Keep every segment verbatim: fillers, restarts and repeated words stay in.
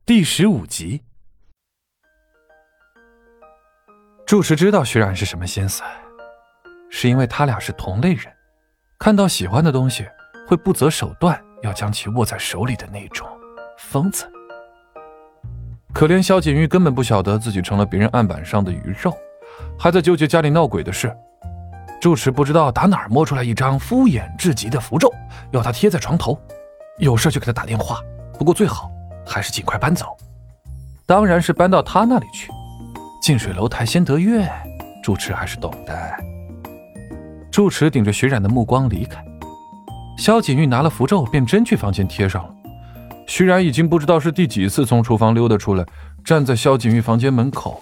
第十五集。住持知道徐冉是什么心思，是因为他俩是同类人，看到喜欢的东西会不择手段要将其握在手里的那种疯子。可怜萧锦玉根本不晓得自己成了别人案板上的鱼肉，还在纠结家里闹鬼的事。住持不知道打哪儿摸出来一张敷衍至极的符咒，要他贴在床头，有事就给他打电话，不过最好还是尽快搬走。当然是搬到他那里去，近水楼台先得月，住持还是懂的。住持顶着徐冉的目光离开，萧锦玉拿了符咒便真去房间贴上了。徐冉已经不知道是第几次从厨房溜达出来，站在萧锦玉房间门口。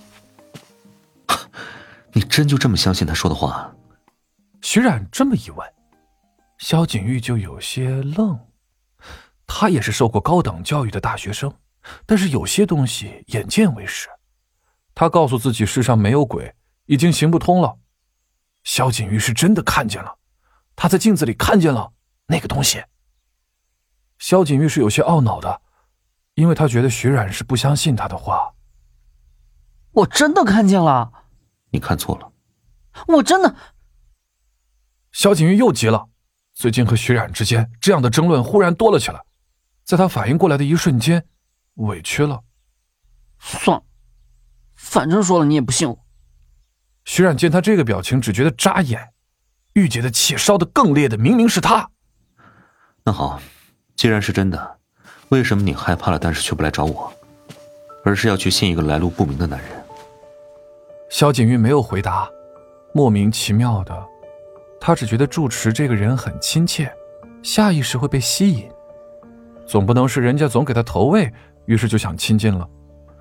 你真就这么相信他说的话？ 徐冉这么一问，萧锦玉就有些愣。他也是受过高等教育的大学生，但是有些东西眼见为实。他告诉自己世上没有鬼，已经行不通了。萧锦玉是真的看见了，他在镜子里看见了那个东西。萧锦玉是有些懊恼的，因为他觉得徐冉是不相信他的话。 我真的看见了。 你看错了。 我真的…… 萧锦玉又急了，最近和徐冉之间这样的争论忽然多了起来，在他反应过来的一瞬间，委屈了。 算了，反正说了你也不信我。 徐冉见他这个表情，只觉得扎眼，玉洁的气烧得更烈的明明是他。 那好，既然是真的，为什么你害怕了但是却不来找我，而是要去信一个来路不明的男人？ 萧锦玉没有回答，莫名其妙的，他只觉得住持这个人很亲切，下意识会被吸引，总不能是人家总给他投喂，于是就想亲近了。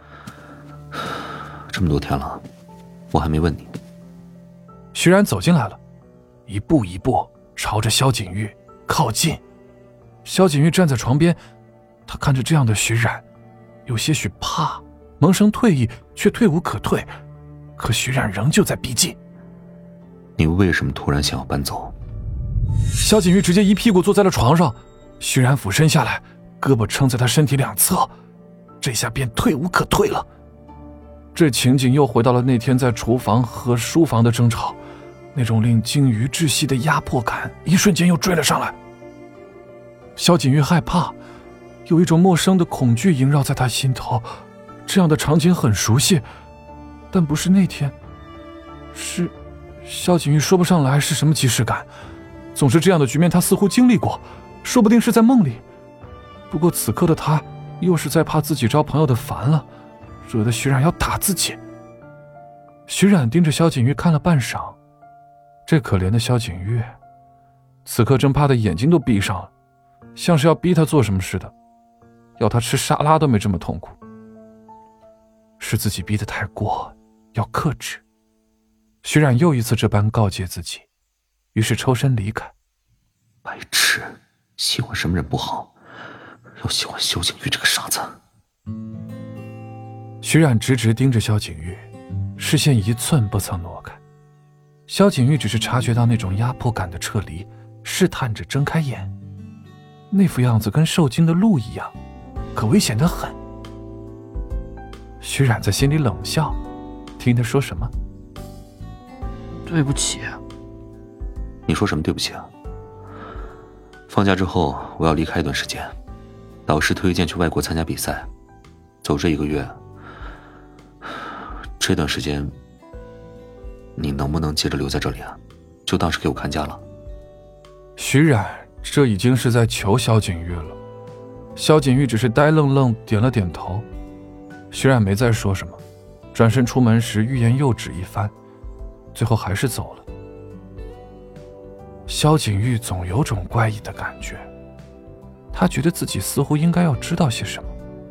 这么多天了，我还没问你。 徐冉走进来了，一步一步朝着萧锦玉靠近。萧锦玉站在床边，他看着这样的徐冉，有些许怕，萌生退意，却退无可退。可徐冉仍旧在逼近。 你为什么突然想要搬走？ 萧锦玉直接一屁股坐在了床上，徐冉俯身下来，胳膊撑在他身体两侧，这下便退无可退了。这情景又回到了那天在厨房和书房的争吵，那种令鲸鱼窒息的压迫感一瞬间又追了上来。萧锦玉害怕，有一种陌生的恐惧萦绕在他心头。这样的场景很熟悉，但不是那天，是……萧锦玉说不上来是什么即视感。总是这样的局面他似乎经历过，说不定是在梦里。不过此刻的他又是在怕自己招朋友的烦了，惹得徐冉要打自己。徐冉盯着萧锦玉看了半晌，这可怜的萧锦玉此刻真怕的眼睛都闭上了，像是要逼他做什么似的，要他吃沙拉都没这么痛苦。是自己逼得太过，要克制。徐冉又一次这般告诫自己，于是抽身离开。 白痴，喜欢什么人不好，要喜欢萧景玉这个傻子。 徐冉直直盯着萧景玉，视线一寸不曾挪开。萧景玉只是察觉到那种压迫感的撤离，试探着睁开眼，那副样子跟受惊的鹿一样，可危险得很。徐冉在心里冷笑，听他说什么？ 对不起。 你说什么对不起啊？放假之后我要离开一段时间，导师推荐去外国参加比赛，走这一个月，这段时间你能不能接着留在这里啊？就当是给我看家了。 徐冉这已经是在求萧景玉了。萧景玉只是呆愣愣点了点头。徐冉没再说什么，转身出门时欲言又止一番，最后还是走了。萧景玉总有种怪异的感觉，他觉得自己似乎应该要知道些什么。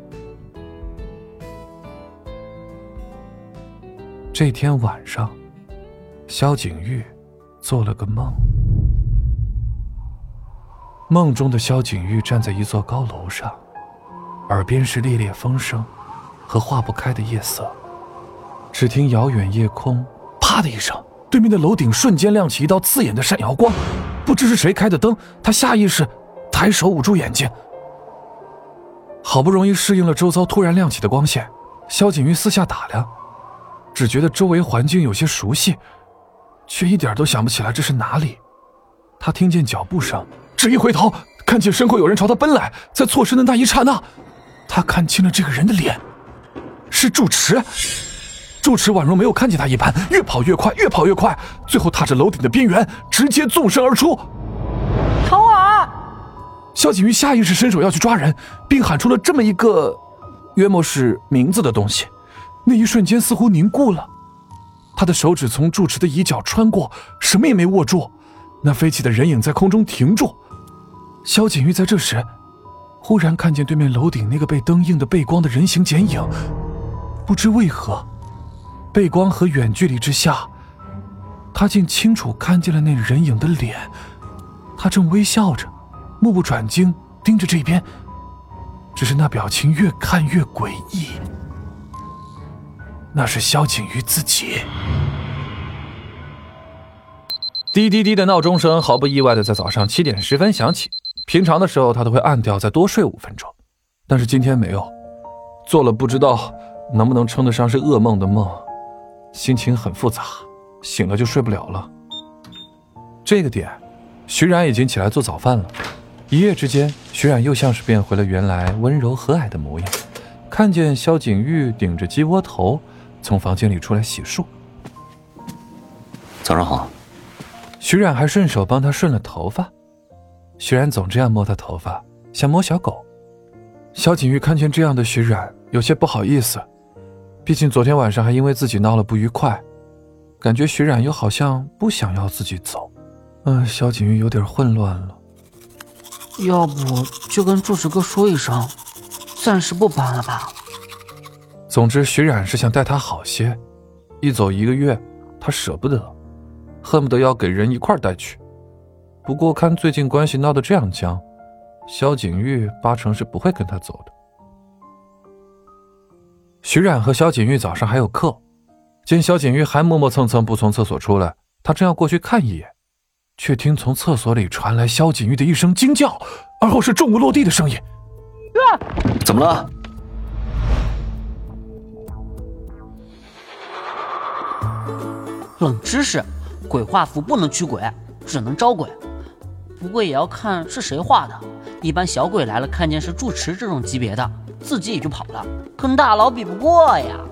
这天晚上，萧景玉做了个梦。梦中的萧景玉站在一座高楼上，耳边是烈烈风声和化不开的夜色。只听遥远夜空啪的一声，对面的楼顶瞬间亮起一道刺眼的闪耀光，不知是谁开的灯，他下意识抬手捂住眼睛。 好不容易适应了周遭突然亮起的光线，萧景玉四下打量，只觉得周围环境有些熟悉，却一点都想不起来这是哪里。他听见脚步声，只一回头，看见身后有人朝他奔来，在错身的那一刹那，他看清了这个人的脸，是住持。住持宛若没有看见他一般，越跑越快，越跑越快，最后踏着楼顶的边缘，直接纵身而出。 唐婉！ 萧景玉下意识伸手要去抓人，并喊出了这么一个约莫是名字的东西，那一瞬间似乎凝固了。他的手指从住持的椅角穿过，什么也没握住，那飞起的人影在空中停住。萧景玉在这时忽然看见对面楼顶那个被灯映的背光的人形剪影，不知为何背光和远距离之下，他竟清楚看见了那人影的脸。他正微笑着，目不转睛盯着这边，只是那表情越看越诡异。那是萧景玉自己。滴滴滴的闹钟声毫不意外的在早上七点十分响起，平常的时候他都会按掉再多睡五分钟，但是今天没有，做了不知道能不能称得上是噩梦的梦，心情很复杂，醒了就睡不了了。这个点徐冉已经起来做早饭了，一夜之间徐冉又像是变回了原来温柔和蔼的模样，看见萧景玉顶着鸡窝头从房间里出来洗漱。 早上好。 徐冉还顺手帮他顺了头发。徐冉总这样摸他头发，像摸小狗。萧景玉看见这样的徐冉有些不好意思，毕竟昨天晚上还因为自己闹了不愉快，感觉徐冉又好像不想要自己走。嗯，萧景玉有点混乱了。 要不就跟住持哥说一声，暂时不搬了吧。 总之徐冉是想待他好些，一走一个月他舍不得，恨不得要给人一块带去。不过看最近关系闹得这样僵，萧景玉八成是不会跟他走的。徐冉和萧景玉早上还有课，见萧景玉还磨磨蹭蹭不从厕所出来，他正要过去看一眼，却听从厕所里传来萧景玉的一声惊叫，而后是重物落地的声音。 啊！怎么了？ 冷知识，鬼画符不能驱鬼，只能招鬼。不过也要看是谁画的，一般小鬼来了看见是住持这种级别的，自己也就跑了，跟大佬比不过呀。